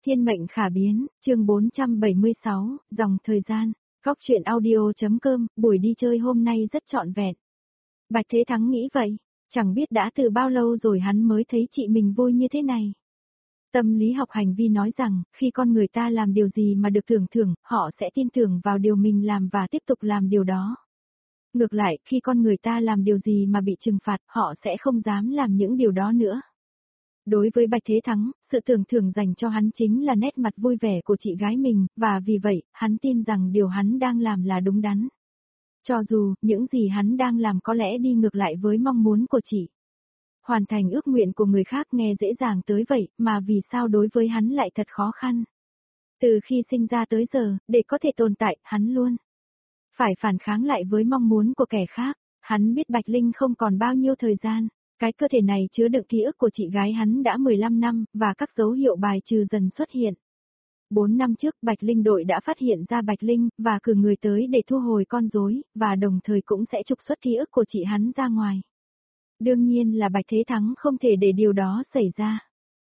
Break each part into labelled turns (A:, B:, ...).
A: Thiên mệnh khả biến, chương 476, dòng thời gian, góc truyện audio.com, buổi đi chơi hôm nay rất trọn vẹn. Bạch Thế Thắng nghĩ vậy, chẳng biết đã từ bao lâu rồi hắn mới thấy chị mình vui như thế này. Tâm lý học hành vi nói rằng, khi con người ta làm điều gì mà được tưởng thưởng, họ sẽ tin tưởng vào điều mình làm và tiếp tục làm điều đó. Ngược lại, khi con người ta làm điều gì mà bị trừng phạt, họ sẽ không dám làm những điều đó nữa. Đối với Bạch Thế Thắng, sự tưởng thưởng dành cho hắn chính là nét mặt vui vẻ của chị gái mình, và vì vậy, hắn tin rằng điều hắn đang làm là đúng đắn. Cho dù, những gì hắn đang làm có lẽ đi ngược lại với mong muốn của chị. Hoàn thành ước nguyện của người khác nghe dễ dàng tới vậy, mà vì sao đối với hắn lại thật khó khăn. Từ khi sinh ra tới giờ, để có thể tồn tại, hắn luôn phải phản kháng lại với mong muốn của kẻ khác. Hắn biết Bạch Linh không còn bao nhiêu thời gian. Cái cơ thể này chứa đựng ký ức của chị gái hắn đã 15 năm, và các dấu hiệu bài trừ dần xuất hiện. 4 năm trước, Bạch Linh đội đã phát hiện ra Bạch Linh, và cử người tới để thu hồi con rối, và đồng thời cũng sẽ trục xuất ký ức của chị hắn ra ngoài. Đương nhiên là Bạch Thế Thắng không thể để điều đó xảy ra.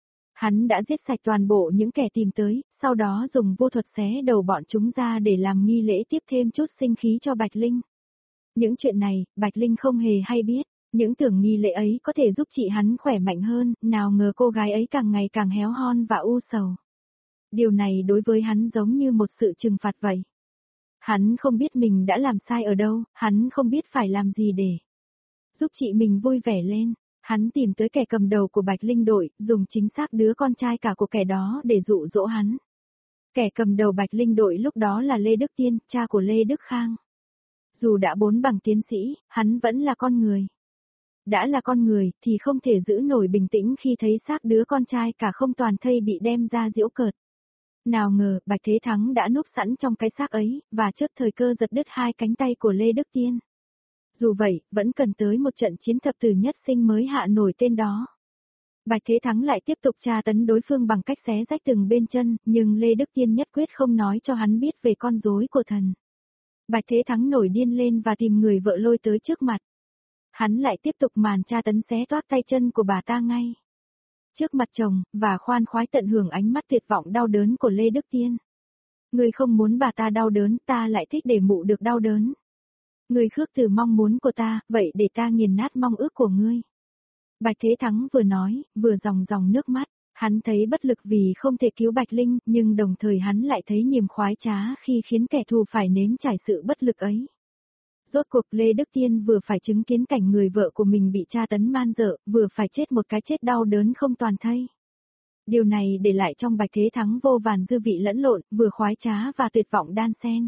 A: Hắn đã giết sạch toàn bộ những kẻ tìm tới, sau đó dùng vô thuật xé đầu bọn chúng ra để làm nghi lễ tiếp thêm chút sinh khí cho Bạch Linh. Những chuyện này, Bạch Linh không hề hay biết. Những tưởng nghi lễ ấy có thể giúp chị hắn khỏe mạnh hơn, nào ngờ cô gái ấy càng ngày càng héo hon và u sầu. Điều này đối với hắn giống như một sự trừng phạt vậy. Hắn không biết mình đã làm sai ở đâu, hắn không biết phải làm gì để giúp chị mình vui vẻ lên. Hắn tìm tới kẻ cầm đầu của Bạch Linh đội, dùng chính xác đứa con trai cả của kẻ đó để dụ dỗ hắn. Kẻ cầm đầu Bạch Linh đội lúc đó là Lê Đức Tiên, cha của Lê Đức Khang. Dù đã 4 bằng tiến sĩ, hắn vẫn là con người. Đã là con người, thì không thể giữ nổi bình tĩnh khi thấy xác đứa con trai cả không toàn thây bị đem ra giễu cợt. Nào ngờ, Bạch Thế Thắng đã núp sẵn trong cái xác ấy, và trước thời cơ giật đứt 2 cánh tay của Lê Đức Tiên. Dù vậy, vẫn cần tới một trận chiến thập tử nhất sinh mới hạ nổi tên đó. Bạch Thế Thắng lại tiếp tục tra tấn đối phương bằng cách xé rách từng bên chân, nhưng Lê Đức Tiên nhất quyết không nói cho hắn biết về con rối của thần. Bạch Thế Thắng nổi điên lên và tìm người vợ lôi tới trước mặt. Hắn lại tiếp tục màn tra tấn xé toác tay chân của bà ta ngay trước mặt chồng, và khoan khoái tận hưởng ánh mắt tuyệt vọng đau đớn của Lê Đức Tiên. Ngươi không muốn bà ta đau đớn, ta lại thích để mụ được đau đớn. Ngươi khước từ mong muốn của ta, vậy để ta nghiền nát mong ước của ngươi. Bạch Thế Thắng vừa nói, vừa ròng ròng nước mắt. Hắn thấy bất lực vì không thể cứu Bạch Linh, nhưng đồng thời hắn lại thấy niềm khoái trá khi khiến kẻ thù phải nếm trải sự bất lực ấy. Rốt cuộc Lê Đức Tiên vừa phải chứng kiến cảnh người vợ của mình bị tra tấn man dợ, vừa phải chết một cái chết đau đớn không toàn thây. Điều này để lại trong Bạch Thế Thắng vô vàn dư vị lẫn lộn, vừa khoái trá và tuyệt vọng đan xen.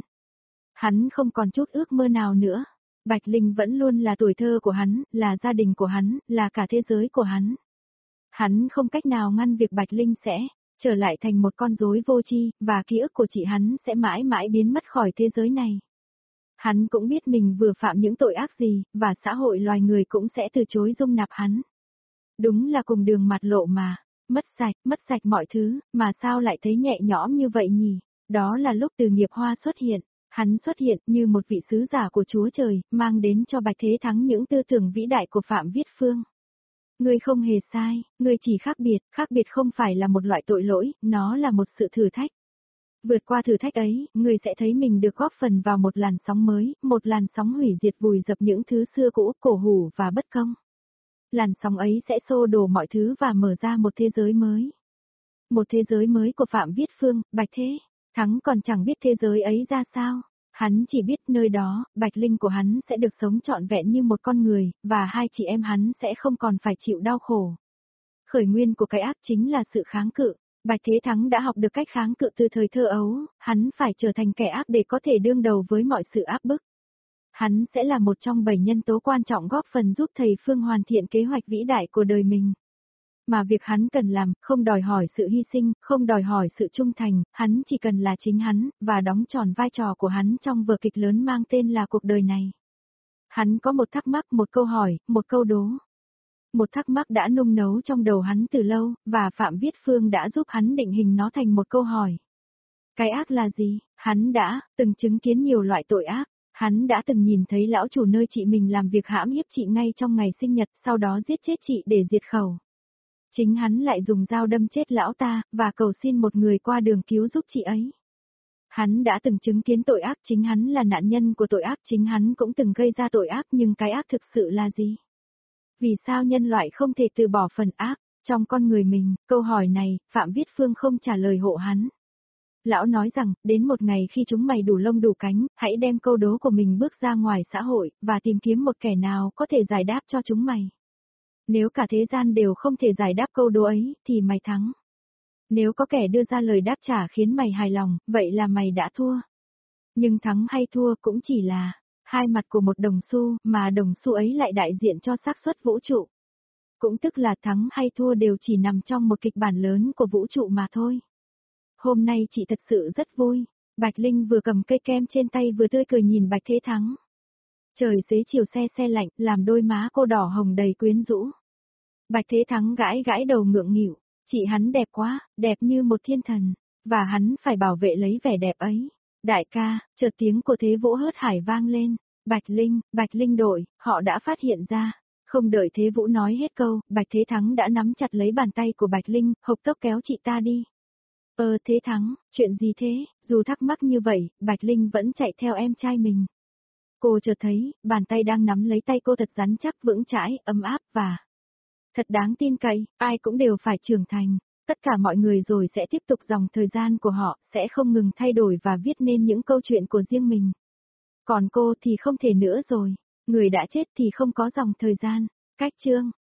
A: Hắn không còn chút ước mơ nào nữa. Bạch Linh vẫn luôn là tuổi thơ của hắn, là gia đình của hắn, là cả thế giới của hắn. Hắn không cách nào ngăn việc Bạch Linh sẽ trở lại thành một con rối vô tri, và ký ức của chị hắn sẽ mãi mãi biến mất khỏi thế giới này. Hắn cũng biết mình vừa phạm những tội ác gì, và xã hội loài người cũng sẽ từ chối dung nạp hắn. Đúng là cùng đường mặt lộ mà, mất sạch mọi thứ, mà sao lại thấy nhẹ nhõm như vậy nhỉ? Đó là lúc Từ Nghiệp Hoa xuất hiện, hắn xuất hiện như một vị sứ giả của Chúa Trời, mang đến cho Bạch Thế Thắng những tư tưởng vĩ đại của Phạm Viết Phương. Ngươi không hề sai, ngươi chỉ khác biệt không phải là một loại tội lỗi, nó là một sự thử thách. Vượt qua thử thách ấy, người sẽ thấy mình được góp phần vào một làn sóng mới, một làn sóng hủy diệt vùi dập những thứ xưa cũ, cổ hủ và bất công. Làn sóng ấy sẽ xô đổ mọi thứ và mở ra một thế giới mới. Một thế giới mới của Phạm Viết Phương, Bạch Thế Thắng còn chẳng biết thế giới ấy ra sao. Hắn chỉ biết nơi đó, Bạch Linh của hắn sẽ được sống trọn vẹn như một con người, và hai chị em hắn sẽ không còn phải chịu đau khổ. Khởi nguyên của cái ác chính là sự kháng cự. Bạch Thế Thắng đã học được cách kháng cự từ thời thơ ấu, hắn phải trở thành kẻ ác để có thể đương đầu với mọi sự áp bức. Hắn sẽ là một trong 7 nhân tố quan trọng góp phần giúp thầy Phương hoàn thiện kế hoạch vĩ đại của đời mình. Mà việc hắn cần làm, không đòi hỏi sự hy sinh, không đòi hỏi sự trung thành, hắn chỉ cần là chính hắn, và đóng tròn vai trò của hắn trong vở kịch lớn mang tên là cuộc đời này. Hắn có một thắc mắc, một câu hỏi, một câu đố. Một thắc mắc đã nung nấu trong đầu hắn từ lâu, và Phạm Viết Phương đã giúp hắn định hình nó thành một câu hỏi. Cái ác là gì? Hắn đã từng chứng kiến nhiều loại tội ác. Hắn đã từng nhìn thấy lão chủ nơi chị mình làm việc hãm hiếp chị ngay trong ngày sinh nhật, sau đó giết chết chị để diệt khẩu. Chính hắn lại dùng dao đâm chết lão ta, và cầu xin một người qua đường cứu giúp chị ấy. Hắn đã từng chứng kiến tội ác, chính hắn là nạn nhân của tội ác, chính hắn cũng từng gây ra tội ác, nhưng cái ác thực sự là gì? Vì sao nhân loại không thể từ bỏ phần ác trong con người mình? Câu hỏi này, Phạm Viết Phương không trả lời hộ hắn. Lão nói rằng, đến một ngày khi chúng mày đủ lông đủ cánh, hãy đem câu đố của mình bước ra ngoài xã hội, và tìm kiếm một kẻ nào có thể giải đáp cho chúng mày. Nếu cả thế gian đều không thể giải đáp câu đố ấy, thì mày thắng. Nếu có kẻ đưa ra lời đáp trả khiến mày hài lòng, vậy là mày đã thua. Nhưng thắng hay thua cũng chỉ là hai mặt của một đồng xu, mà đồng xu ấy lại đại diện cho xác suất vũ trụ. Cũng tức là thắng hay thua đều chỉ nằm trong một kịch bản lớn của vũ trụ mà thôi. Hôm nay chị thật sự rất vui. Bạch Linh vừa cầm cây kem trên tay vừa tươi cười nhìn Bạch Thế Thắng. Trời xế chiều se lạnh, làm đôi má cô đỏ hồng đầy quyến rũ. Bạch Thế Thắng gãi gãi đầu ngượng nghịu, chị hắn đẹp quá, đẹp như một thiên thần, và hắn phải bảo vệ lấy vẻ đẹp ấy. Đại ca, chợt tiếng của Thế Vũ hớt hải vang lên. Bạch Linh đội, họ đã phát hiện ra. Không đợi Thế Vũ nói hết câu, Bạch Thế Thắng đã nắm chặt lấy bàn tay của Bạch Linh, hộc tốc kéo chị ta đi. Thế Thắng, chuyện gì thế? Dù thắc mắc như vậy, Bạch Linh vẫn chạy theo em trai mình. Cô chợt thấy, bàn tay đang nắm lấy tay cô thật rắn chắc, vững chãi, ấm áp và thật đáng tin cậy, ai cũng đều phải trưởng thành. Tất cả mọi người rồi sẽ tiếp tục dòng thời gian của họ, sẽ không ngừng thay đổi và viết nên những câu chuyện của riêng mình. Còn cô thì không thể nữa rồi. Người đã chết thì không có dòng thời gian. Cách chương